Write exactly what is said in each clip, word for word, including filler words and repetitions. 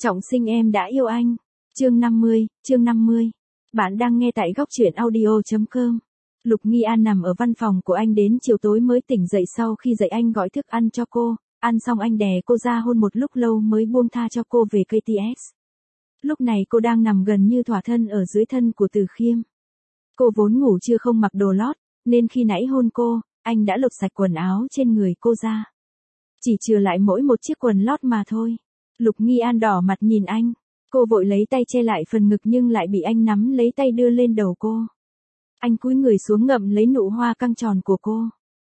Trọng sinh em đã yêu anh. Chương năm mươi, chương năm mươi. Bạn đang nghe tại góc truyện audio.com. Lục Nghi An nằm ở văn phòng của anh đến chiều tối mới tỉnh dậy sau khi dậy anh gọi thức ăn cho cô, ăn xong anh đè cô ra hôn một lúc lâu mới buông tha cho cô về ca tê ét. Lúc này cô đang nằm gần như thỏa thân ở dưới thân của Từ Khiêm. Cô vốn ngủ chưa không mặc đồ lót, nên khi nãy hôn cô, anh đã lột sạch quần áo trên người cô ra. Chỉ chừa lại mỗi một chiếc quần lót mà thôi. Lục Nghi An đỏ mặt nhìn anh. Cô vội lấy tay che lại phần ngực nhưng lại bị anh nắm lấy tay đưa lên đầu cô. Anh cúi người xuống ngậm lấy nụ hoa căng tròn của cô.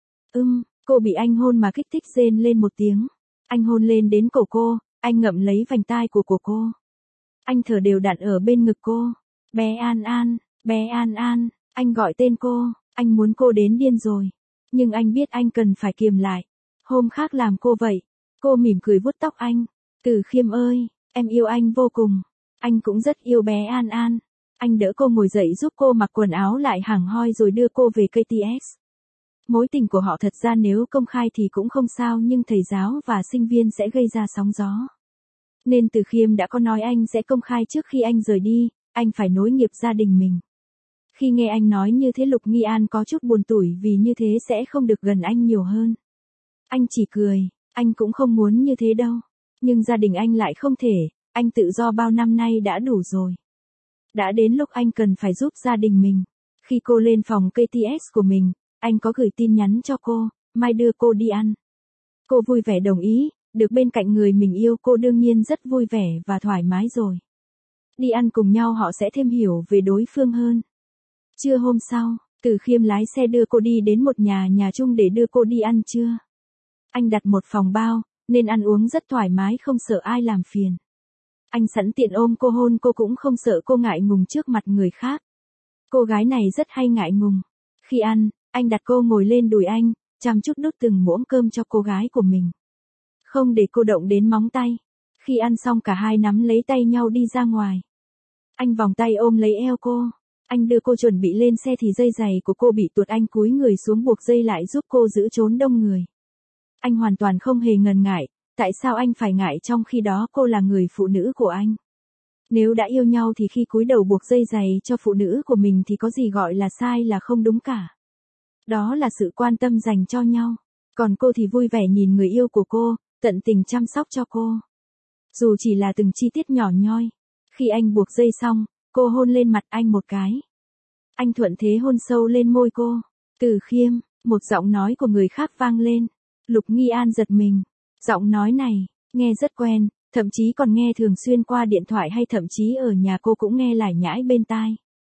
Ưm, cô bị anh hôn mà kích thích rên lên một tiếng. Anh hôn lên đến cổ cô, anh ngậm lấy vành tai của cổ cô. Anh thở đều đặn ở bên ngực cô. Bé An An, bé An An, anh gọi tên cô, anh muốn cô đến điên rồi. Nhưng anh biết anh cần phải kiềm lại. Hôm khác làm cô vậy. Cô mỉm cười vuốt tóc anh. Từ Khiêm ơi, em yêu anh vô cùng. Anh cũng rất yêu bé An An. Anh đỡ cô ngồi dậy giúp cô mặc quần áo lại hẳn hoi rồi đưa cô về ca tê ét. Mối tình của họ thật ra nếu công khai thì cũng không sao nhưng thầy giáo và sinh viên sẽ gây ra sóng gió. Nên Từ Khiêm đã có nói anh sẽ công khai trước khi anh rời đi, anh phải nối nghiệp gia đình mình. Khi nghe anh nói như thế Lục Nghi An có chút buồn tủi vì như thế sẽ không được gần anh nhiều hơn. Anh chỉ cười, anh cũng không muốn như thế đâu. Nhưng gia đình anh lại không thể, anh tự do bao năm nay đã đủ rồi. Đã đến lúc anh cần phải giúp gia đình mình. Khi cô lên phòng ca tê ét của mình, anh có gửi tin nhắn cho cô, mai đưa cô đi ăn. Cô vui vẻ đồng ý, được bên cạnh người mình yêu cô đương nhiên rất vui vẻ và thoải mái rồi. Đi ăn cùng nhau họ sẽ thêm hiểu về đối phương hơn. Trưa hôm sau, Từ Khiêm lái xe đưa cô đi đến một nhà nhà chung để đưa cô đi ăn trưa. Anh đặt một phòng bao, nên ăn uống rất thoải mái không sợ ai làm phiền. Anh sẵn tiện ôm cô hôn cô cũng không sợ cô ngại ngùng trước mặt người khác. Cô gái này rất hay ngại ngùng. Khi ăn, anh đặt cô ngồi lên đùi anh, chăm chút đút từng muỗng cơm cho cô gái của mình. Không để cô động đến móng tay. Khi ăn xong cả hai nắm lấy tay nhau đi ra ngoài. Anh vòng tay ôm lấy eo cô. Anh đưa cô chuẩn bị lên xe thì dây giày của cô bị tuột anh cúi người xuống buộc dây lại giúp cô giữ trốn đông người. Anh hoàn toàn không hề ngần ngại, tại sao anh phải ngại trong khi đó cô là người phụ nữ của anh. Nếu đã yêu nhau thì khi cúi đầu buộc dây giày cho phụ nữ của mình thì có gì gọi là sai là không đúng cả. Đó là sự quan tâm dành cho nhau. Còn cô thì vui vẻ nhìn người yêu của cô, tận tình chăm sóc cho cô. Dù chỉ là từng chi tiết nhỏ nhoi. Khi anh buộc dây xong, cô hôn lên mặt anh một cái. Anh thuận thế hôn sâu lên môi cô. Từ Khiêm, một giọng nói của người khác vang lên. Lục Nghi An giật mình. Giọng nói này, nghe rất quen, thậm chí còn nghe thường xuyên qua điện thoại hay thậm chí ở nhà cô cũng nghe lải nhải bên tai.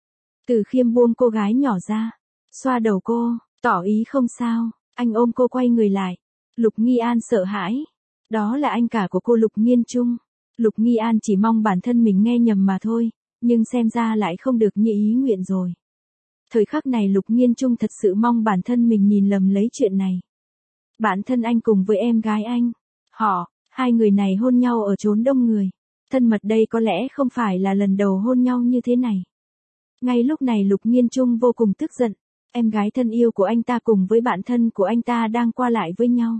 Từ Khiêm buông cô gái nhỏ ra, xoa đầu cô, tỏ ý không sao, anh ôm cô quay người lại. Lục Nghi An sợ hãi. Đó là anh cả của cô Lục Nghiên Trung. Lục Nghi An chỉ mong bản thân mình nghe nhầm mà thôi, nhưng xem ra lại không được như ý nguyện rồi. Thời khắc này Lục Nghiên Trung thật sự mong bản thân mình nhìn lầm lấy chuyện này. Bản thân anh cùng với em gái anh, họ, hai người này hôn nhau ở chốn đông người. Thân mật đây có lẽ không phải là lần đầu hôn nhau như thế này. Ngay lúc này Lục Nghiên Trung vô cùng tức giận. Em gái thân yêu của anh ta cùng với bạn thân của anh ta đang qua lại với nhau.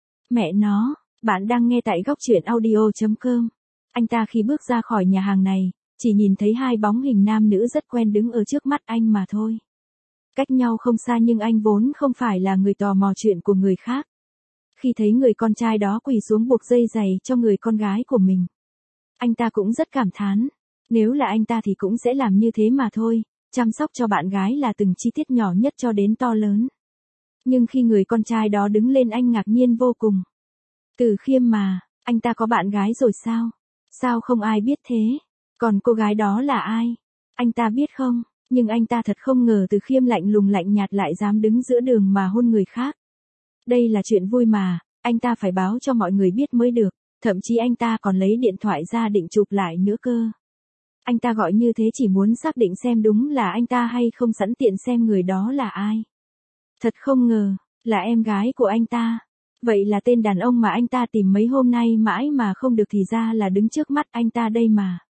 Mẹ nó, bạn đang nghe tại góc truyện audio.com. Anh ta khi bước ra khỏi nhà hàng này, chỉ nhìn thấy hai bóng hình nam nữ rất quen đứng ở trước mắt anh mà thôi. Cách nhau không xa nhưng anh vốn không phải là người tò mò chuyện của người khác. Khi thấy người con trai đó quỳ xuống buộc dây giày cho người con gái của mình. Anh ta cũng rất cảm thán. Nếu là anh ta thì cũng sẽ làm như thế mà thôi, chăm sóc cho bạn gái là từng chi tiết nhỏ nhất cho đến to lớn. Nhưng khi người con trai đó đứng lên anh ngạc nhiên vô cùng. Từ Khiêm mà, anh ta có bạn gái rồi sao? Sao không ai biết thế? Còn cô gái đó là ai? Anh ta biết không? Nhưng anh ta thật không ngờ Từ Khiêm lạnh lùng lạnh nhạt lại dám đứng giữa đường mà hôn người khác. Đây là chuyện vui mà, anh ta phải báo cho mọi người biết mới được, thậm chí anh ta còn lấy điện thoại ra định chụp lại nữa cơ. Anh ta gọi như thế chỉ muốn xác định xem đúng là anh ta hay không sẵn tiện xem người đó là ai. Thật không ngờ, là em gái của anh ta. Vậy là tên đàn ông mà anh ta tìm mấy hôm nay mãi mà không được thì ra là đứng trước mắt anh ta đây mà.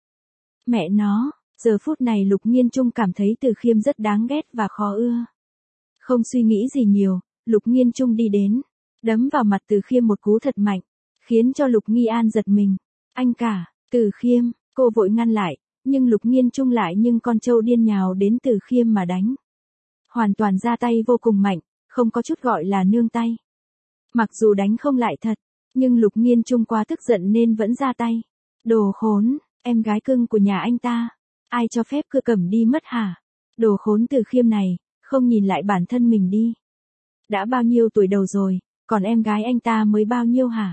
Mẹ nó, giờ phút này Lục Nghiên Trung cảm thấy Từ Khiêm rất đáng ghét và khó ưa. Không suy nghĩ gì nhiều, Lục Nghiên Trung đi đến, đấm vào mặt Từ Khiêm một cú thật mạnh, khiến cho Lục Nghi An giật mình. Anh cả, Từ Khiêm, cô vội ngăn lại, nhưng Lục Nghiên Trung lại nhưng con trâu điên nhào đến Từ Khiêm mà đánh. Hoàn toàn ra tay vô cùng mạnh, không có chút gọi là nương tay. Mặc dù đánh không lại thật, nhưng Lục Nghiên Trung quá tức giận nên vẫn ra tay. Đồ khốn, em gái cưng của nhà anh ta, ai cho phép cứ cầm đi mất hả? Đồ khốn Từ Khiêm này, không nhìn lại bản thân mình đi. Đã bao nhiêu tuổi đầu rồi, còn em gái anh ta mới bao nhiêu hả?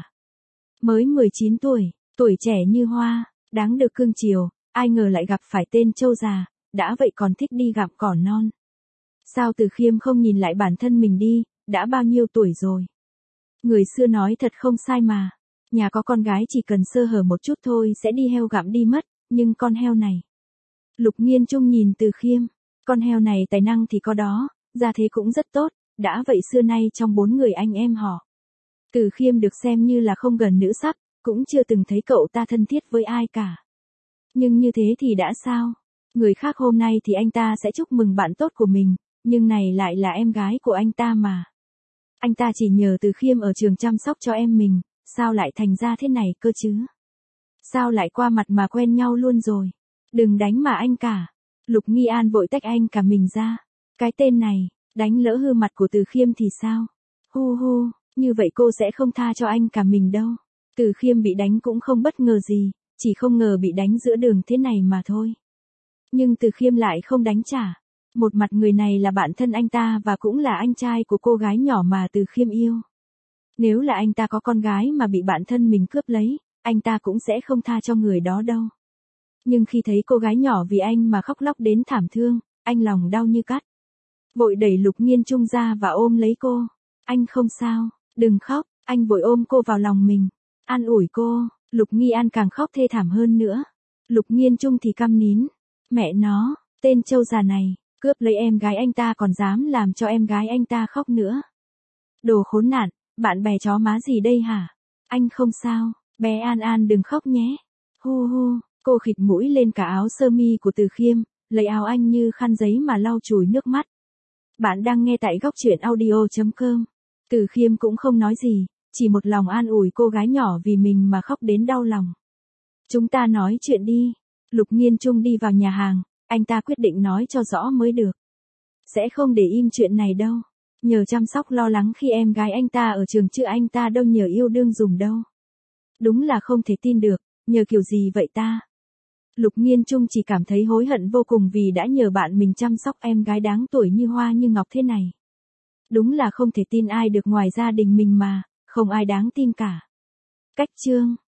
Mới mười chín tuổi, tuổi trẻ như hoa, đáng được cưng chiều, ai ngờ lại gặp phải tên trâu già, đã vậy còn thích đi gặm cỏ non. Sao Từ Khiêm không nhìn lại bản thân mình đi, đã bao nhiêu tuổi rồi? Người xưa nói thật không sai mà, nhà có con gái chỉ cần sơ hở một chút thôi sẽ đi heo gặm đi mất, nhưng con heo này. Lục Nghiên Trung nhìn Từ Khiêm, con heo này tài năng thì có đó, gia thế cũng rất tốt, đã vậy xưa nay trong bốn người anh em họ. Từ Khiêm được xem như là không gần nữ sắc, cũng chưa từng thấy cậu ta thân thiết với ai cả. Nhưng như thế thì đã sao? Người khác hôm nay thì anh ta sẽ chúc mừng bạn tốt của mình, nhưng này lại là em gái của anh ta mà. Anh ta chỉ nhờ Từ Khiêm ở trường chăm sóc cho em mình, sao lại thành ra thế này cơ chứ? Sao lại qua mặt mà quen nhau luôn rồi? Đừng đánh mà anh cả. Lục Nghi An vội tách anh cả mình ra. Cái tên này, đánh lỡ hư mặt của Từ Khiêm thì sao? Hu hu, như vậy cô sẽ không tha cho anh cả mình đâu. Từ Khiêm bị đánh cũng không bất ngờ gì, chỉ không ngờ bị đánh giữa đường thế này mà thôi. Nhưng Từ Khiêm lại không đánh trả. Một mặt người này là bạn thân anh ta và cũng là anh trai của cô gái nhỏ mà Từ Khiêm yêu. Nếu là anh ta có con gái mà bị bạn thân mình cướp lấy, anh ta cũng sẽ không tha cho người đó đâu. Nhưng khi thấy cô gái nhỏ vì anh mà khóc lóc đến thảm thương, anh lòng đau như cắt. Vội đẩy Lục Nghiên Trung ra và ôm lấy cô. Anh không sao, đừng khóc, anh vội ôm cô vào lòng mình. An ủi cô, Lục Nghi An càng khóc thê thảm hơn nữa. Lục Nghiên Trung thì câm nín. Mẹ nó, tên trâu già này, cướp lấy em gái anh ta còn dám làm cho em gái anh ta khóc nữa. Đồ khốn nạn, bạn bè chó má gì đây hả? Anh không sao, bé An An đừng khóc nhé. Hu hu, cô khịt mũi lên cả áo sơ mi của Từ Khiêm, lấy áo anh như khăn giấy mà lau chùi nước mắt. Bạn đang nghe tại góc truyện audio chấm com. Từ Khiêm cũng không nói gì, chỉ một lòng an ủi cô gái nhỏ vì mình mà khóc đến đau lòng. Chúng ta nói chuyện đi. Lục Nghiên Trung đi vào nhà hàng, anh ta quyết định nói cho rõ mới được. Sẽ không để im chuyện này đâu. Nhờ chăm sóc lo lắng khi em gái anh ta ở trường chứ anh ta đâu nhờ yêu đương dùng đâu. Đúng là không thể tin được, nhờ kiểu gì vậy ta? Lục Nghiên Trung chỉ cảm thấy hối hận vô cùng vì đã nhờ bạn mình chăm sóc em gái đáng tuổi như hoa như ngọc thế này. Đúng là không thể tin ai được ngoài gia đình mình mà, không ai đáng tin cả. Cách chương